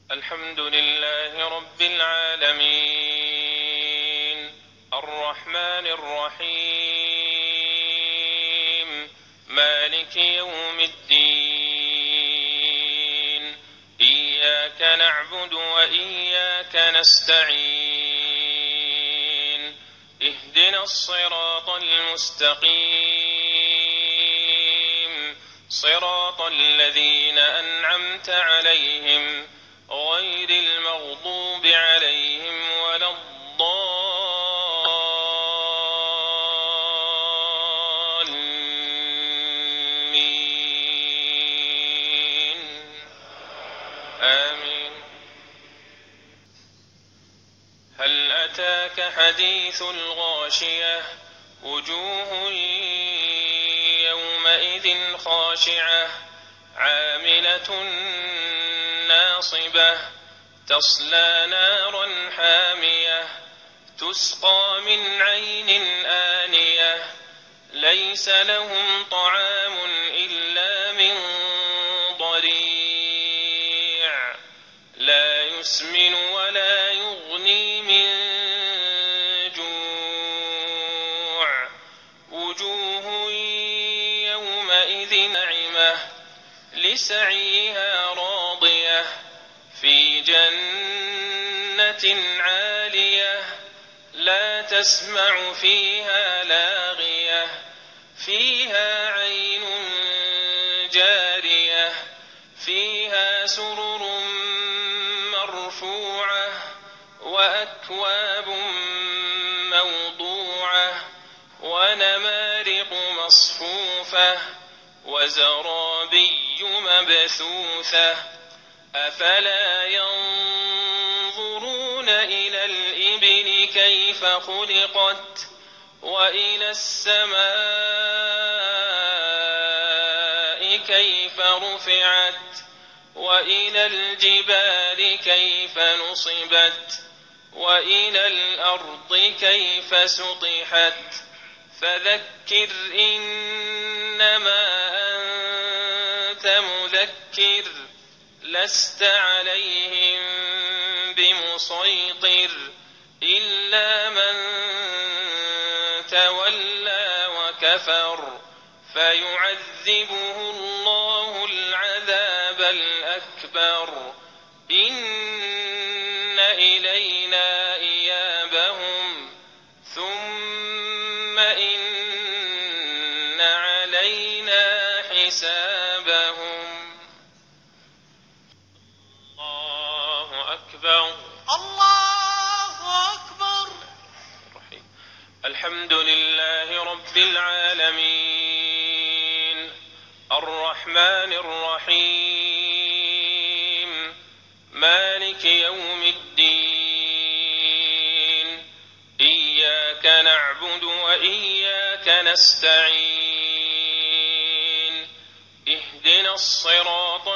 الحمد لله رب العالمين الرحمن الرحيم مالك يوم الدين إياك نعبد وإياك نستعين اهدنا الصراط المستقيم صراط الذين أنعمت عليهم غير المغضوب عليهم ولا الضالين آمين. هل أتاك حديث الغاشية وجوه يومئذ خاشعة عاملة ناصبة تصلى نارا حامية تسقى من عين آنية ليس لهم طعام إلا من ضريع لا يسمن ولا يغني من جوع وجوه يومئذ ناعمة لسعيها راضية في جنة عالية لا تسمع فيها لاغية فيها عين جارية فيها سرر مرفوعة وأكواب موضوعة ونمارق مصفوفة وزرابي مبثوثة أفلا ينظرون إلى الإبل كيف خلقت وإلى السماء كيف رفعت وإلى الجبال كيف نصبت وإلى الأرض كيف سطحت فذكر إنما أنت مذكر لست عليهم بمسيطر إلا من تولى وكفر فيعذبه الله العذاب الأكبر إن إلينا إيابهم ثم إن علينا حسابهم. الله أكبر الله أكبر. الحمد لله رب العالمين الرحمن الرحيم مالك يوم الدين إياك نعبد وإياك نستعين اهدنا الصراط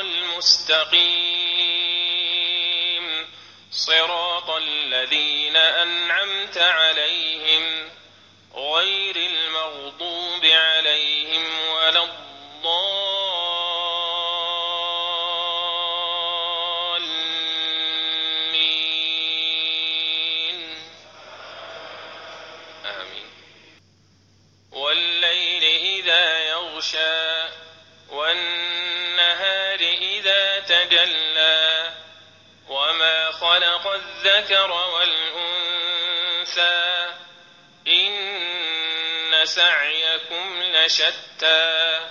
المستقيم صراط الذين أنعمت عليهم غير المغضوب عليهم ولا الضالين آمين. والليل إذا يغشى والنهار إذا تجلى وما خلق الذكر والأنثى إن سعيكم لشتى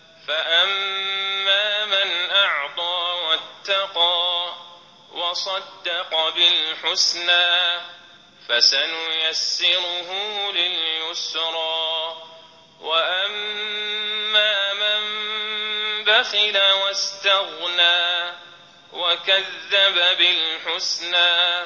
فأما من أعطى واتقى وصدق بالحسنى فسنيسره لليسرى وأما من بخل واستغنى وكذب بالحسنى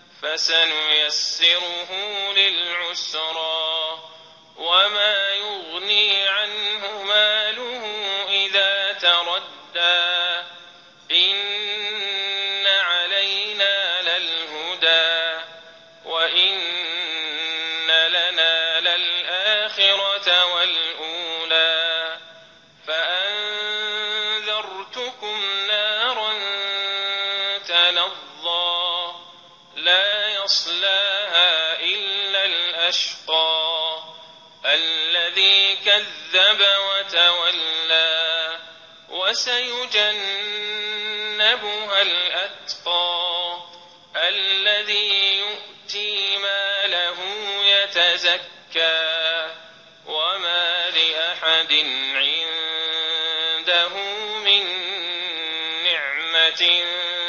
فسنيسره للعسرى وما يغني عنه ماله إذا تردى إن علينا للهدى وإن لنا للآخرة والأولى فأنذرتكم نارا وتلظى لا يصلاها إلا الأشقى الذي كذب وتولى وسيجنبها الأتقى الذي يؤتي ماله يتزكى وما لأحد عنده من نعمة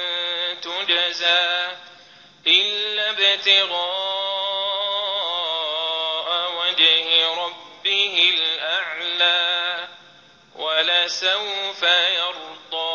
تجزى إلا ابتغاء وجه ربه الأعلى ولسوف يرضى